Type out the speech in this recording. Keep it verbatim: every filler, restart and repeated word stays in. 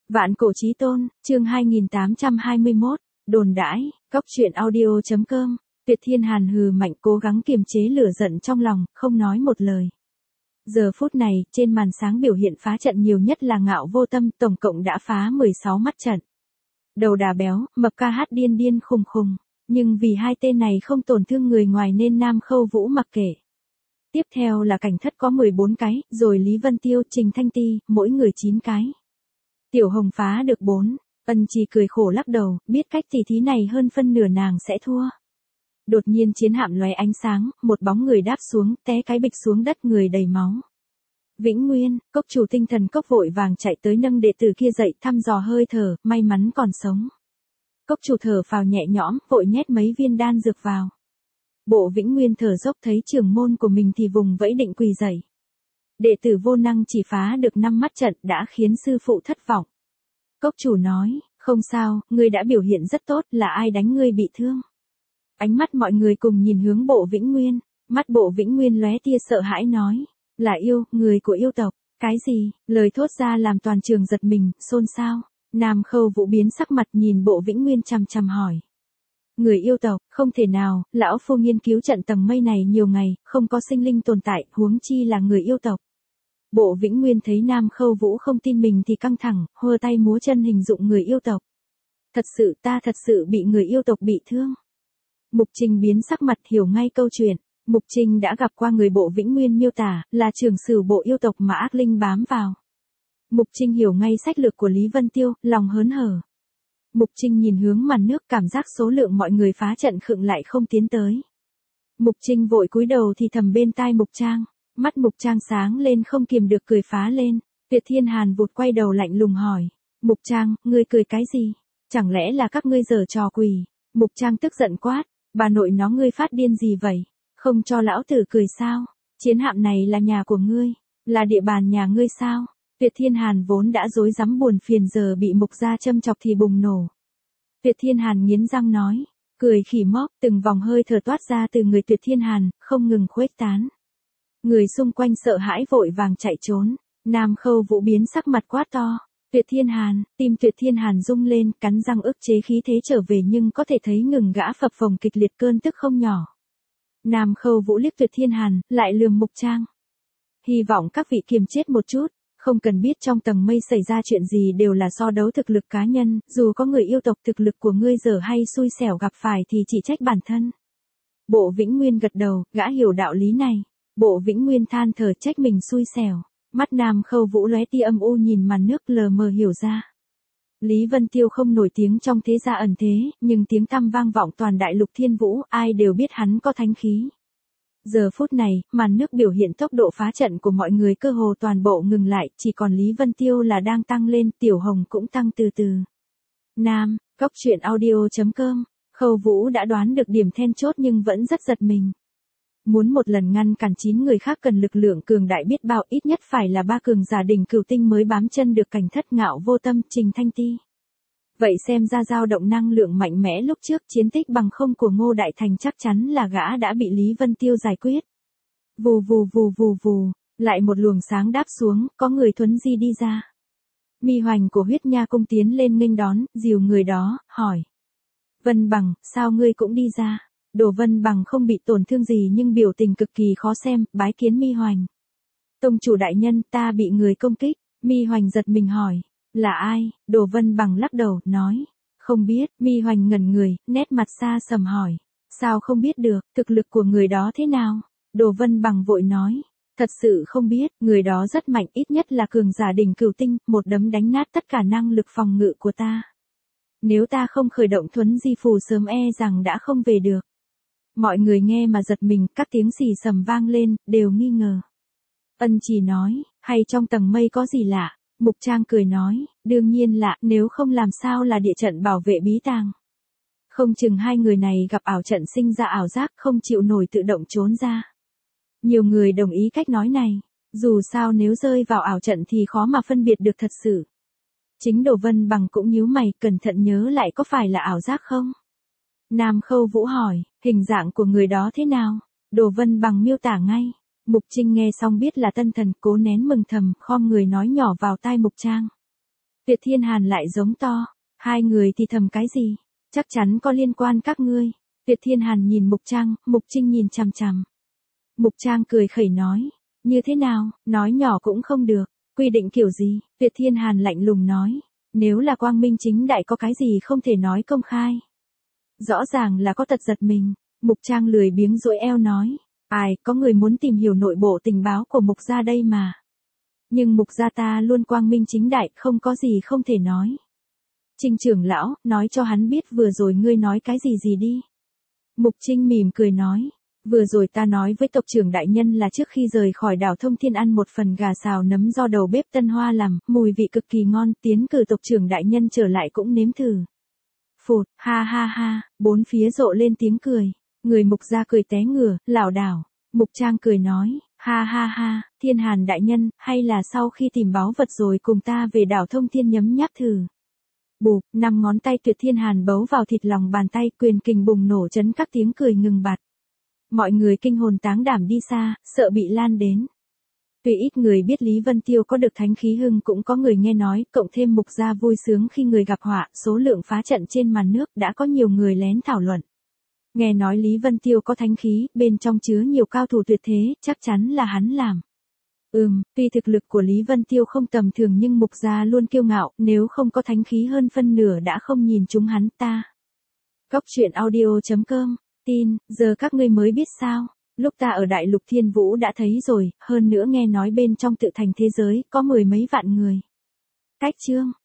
Vạn cổ chí tôn, chương hai nghìn tám trăm hai mươi mốt, đồn đãi, cốc truyện audio chấm com, Tuyệt Thiên Hàn hừ mạnh cố gắng kiềm chế lửa giận trong lòng, không nói một lời. Giờ phút này, trên màn sáng biểu hiện phá trận nhiều nhất là Ngạo Vô Tâm, tổng cộng đã phá mười sáu mắt trận. Đầu đà béo, mập ca hát điên điên khùng khùng, nhưng vì hai tên này không tổn thương người ngoài nên Nam Khâu Vũ mặc kệ. Tiếp theo là Cảnh Thất có mười bốn cái, rồi Lý Vân Tiêu, Trình Thanh Ti, mỗi người chín cái. Tiểu Hồng phá được bốn, Ân Trì cười khổ lắc đầu, biết cách tỉ thí này hơn phân nửa nàng sẽ thua. Đột nhiên chiến hạm lóe ánh sáng, một bóng người đáp xuống, té cái bịch xuống đất, người đầy máu. Vĩnh Nguyên, cốc chủ tinh thần cốc vội vàng chạy tới nâng đệ tử kia dậy, thăm dò hơi thở, may mắn còn sống. Cốc chủ thở phào nhẹ nhõm, vội nhét mấy viên đan dược vào. Bộ Vĩnh Nguyên thở dốc thấy trưởng môn của mình thì vùng vẫy định quỳ dậy. Đệ tử vô năng chỉ phá được năm mắt trận đã khiến sư phụ thất vọng. Cốc chủ nói, không sao, ngươi đã biểu hiện rất tốt, là ai đánh ngươi bị thương? Ánh mắt mọi người cùng nhìn hướng bộ Vĩnh Nguyên, mắt bộ Vĩnh Nguyên lóe tia sợ hãi nói, là yêu, người của yêu tộc, cái gì, lời thốt ra làm toàn trường giật mình, xôn xao. Nam Khâu Vũ biến sắc mặt nhìn bộ Vĩnh Nguyên chằm chằm hỏi. Người yêu tộc, không thể nào, lão phu nghiên cứu trận tầng mây này nhiều ngày, không có sinh linh tồn tại, huống chi là người yêu tộc. Bộ Vĩnh Nguyên thấy Nam Khâu Vũ không tin mình thì căng thẳng, hơ tay múa chân hình dụng người yêu tộc. Thật sự ta thật sự bị người yêu tộc bị thương. Mục Trình biến sắc mặt hiểu ngay câu chuyện. Mục Trình đã gặp qua người bộ Vĩnh Nguyên miêu tả, là trưởng sử bộ yêu tộc mà ác linh bám vào. Mục Trình hiểu ngay sách lược của Lý Vân Tiêu, lòng hớn hở. Mục Trình nhìn hướng màn nước, cảm giác số lượng mọi người phá trận khựng lại không tiến tới. Mục Trình vội cúi đầu thì thầm bên tai Mục Trang, mắt Mục Trang sáng lên không kiềm được cười phá lên. Tuyệt Thiên Hàn vụt quay đầu lạnh lùng hỏi, Mục Trang, ngươi cười cái gì? Chẳng lẽ là các ngươi giở trò quỷ? Mục Trang tức giận quát, bà nội nó ngươi phát điên gì vậy? Không cho lão tử cười sao? Chiến hạm này là nhà của ngươi, là địa bàn nhà ngươi sao? Tuyệt Thiên Hàn vốn đã rối rắm buồn phiền giờ bị Mục gia châm chọc thì bùng nổ. Tuyệt Thiên Hàn nghiến răng nói, cười khỉ móc, từng vòng hơi thở toát ra từ người Tuyệt Thiên Hàn, không ngừng khuếch tán. Người xung quanh sợ hãi vội vàng chạy trốn, Nam Khâu Vũ biến sắc mặt quát to. Tuyệt Thiên Hàn, tim Tuyệt Thiên Hàn rung lên, cắn răng ức chế khí thế trở về nhưng có thể thấy ngừng gã phập phồng kịch liệt cơn tức không nhỏ. Nam Khâu Vũ liếc Tuyệt Thiên Hàn, lại lườm Mục Trang. Hy vọng các vị kiềm chết một chút, không cần biết trong tầng mây xảy ra chuyện gì đều là so đấu thực lực cá nhân, dù có người yêu tộc thực lực của ngươi dở hay xui xẻo gặp phải thì chỉ trách bản thân. Bộ Vĩnh Nguyên gật đầu, gã hiểu đạo lý này. Bộ Vĩnh Nguyên than thở trách mình xui xẻo. Mắt Nam Khâu Vũ lóe tia âm u nhìn màn nước lờ mờ hiểu ra. Lý Vân Tiêu không nổi tiếng trong thế gia ẩn thế, nhưng tiếng tăm vang vọng toàn đại lục thiên vũ, ai đều biết hắn có thánh khí. Giờ phút này, màn nước biểu hiện tốc độ phá trận của mọi người cơ hồ toàn bộ ngừng lại, chỉ còn Lý Vân Tiêu là đang tăng lên, Tiểu Hồng cũng tăng từ từ. Nam, cốc truyện audio chấm com, Khâu Vũ đã đoán được điểm then chốt nhưng vẫn rất giật mình. Muốn một lần ngăn cản chín người khác cần lực lượng cường đại biết bao, ít nhất phải là ba cường giả đỉnh cửu tinh mới bám chân được Cảnh Thất, Ngạo Vô Tâm, Trình Thanh Ti. Vậy xem ra dao động năng lượng mạnh mẽ lúc trước chiến tích bằng không của Ngô Đại Thành chắc chắn là gã đã bị Lý Vân Tiêu giải quyết. Vù vù vù vù vù, lại một luồng sáng đáp xuống, có người thuấn di đi ra. Mi Hoành của Huyết Nha Cung tiến lên nghênh đón, dìu người đó, hỏi. Vân Bằng, sao ngươi cũng đi ra? Đồ Vân Bằng không bị tổn thương gì nhưng biểu tình cực kỳ khó xem, bái kiến Mi Hoành. Tông chủ đại nhân, ta bị người công kích. Mi Hoành giật mình hỏi, là ai? Đồ Vân Bằng lắc đầu, nói, không biết. Mi Hoành ngẩn người, nét mặt xa sầm hỏi, sao không biết được, thực lực của người đó thế nào? Đồ Vân Bằng vội nói, thật sự không biết, người đó rất mạnh, ít nhất là cường giả đỉnh cửu tinh, một đấm đánh nát tất cả năng lực phòng ngự của ta. Nếu ta không khởi động thuấn di phù sớm e rằng đã không về được. Mọi người nghe mà giật mình, các tiếng xì sầm vang lên, đều nghi ngờ. Ân Chỉ nói, hay trong tầng mây có gì lạ? Mục Trang cười nói, đương nhiên lạ, nếu không làm sao là địa trận bảo vệ bí tàng. Không chừng hai người này gặp ảo trận sinh ra ảo giác không chịu nổi tự động trốn ra. Nhiều người đồng ý cách nói này, dù sao nếu rơi vào ảo trận thì khó mà phân biệt được thật sự. Chính Đồ Vân Bằng cũng nhíu mày, cẩn thận nhớ lại có phải là ảo giác không? Nam Khâu Vũ hỏi, hình dạng của người đó thế nào? Đồ Vân Bằng miêu tả ngay. Mục Trinh nghe xong biết là tân thần, cố nén mừng thầm, khom người nói nhỏ vào tai Mục Trang. Tuyệt Thiên Hàn lại giống to. Hai người thì thầm cái gì? Chắc chắn có liên quan các ngươi. Tuyệt Thiên Hàn nhìn Mục Trang, Mục Trinh nhìn chằm chằm. Mục Trang cười khẩy nói. Như thế nào, nói nhỏ cũng không được. Quy định kiểu gì? Tuyệt Thiên Hàn lạnh lùng nói. Nếu là quang minh chính đại có cái gì không thể nói công khai. Rõ ràng là có tật giật mình. Mục Trang lười biếng duỗi eo nói. Ai, có người muốn tìm hiểu nội bộ tình báo của Mục gia đây mà. Nhưng Mục gia ta luôn quang minh chính đại, không có gì không thể nói. Trinh trưởng lão, nói cho hắn biết vừa rồi ngươi nói cái gì gì đi. Mục Trinh mỉm cười nói. Vừa rồi ta nói với tộc trưởng đại nhân là trước khi rời khỏi đảo Thông Thiên ăn một phần gà xào nấm do đầu bếp Tân Hoa làm, mùi vị cực kỳ ngon, tiến cử tộc trưởng đại nhân trở lại cũng nếm thử. Phụt, ha ha ha, bốn phía rộ lên tiếng cười. Người Mục gia cười té ngửa, lảo đảo. Mục Trang cười nói, ha ha ha, Thiên Hàn đại nhân, hay là sau khi tìm báu vật rồi cùng ta về đảo Thông Thiên nhấm nháp thử. Bụp, năm ngón tay Tuyệt Thiên Hàn bấu vào thịt lòng bàn tay, quyền kình bùng nổ chấn các tiếng cười ngừng bặt. Mọi người kinh hồn táng đảm đi xa, sợ bị lan đến. Tuy ít người biết Lý Vân Tiêu có được thánh khí hưng, cũng có người nghe nói, cộng thêm Mục gia vui sướng khi người gặp họa, số lượng phá trận trên màn nước đã có nhiều người lén thảo luận. Nghe nói Lý Vân Tiêu có thánh khí, bên trong chứa nhiều cao thủ tuyệt thế, chắc chắn là hắn làm. Ừm, tuy thực lực của Lý Vân Tiêu không tầm thường nhưng Mục gia luôn kiêu ngạo, nếu không có thánh khí hơn phân nửa đã không nhìn chúng hắn ta. Góc truyện audio chấm com, tin, giờ các ngươi mới biết sao, lúc ta ở Đại Lục Thiên Vũ đã thấy rồi, hơn nữa nghe nói bên trong tự thành thế giới, có mười mấy vạn người. Cách chương.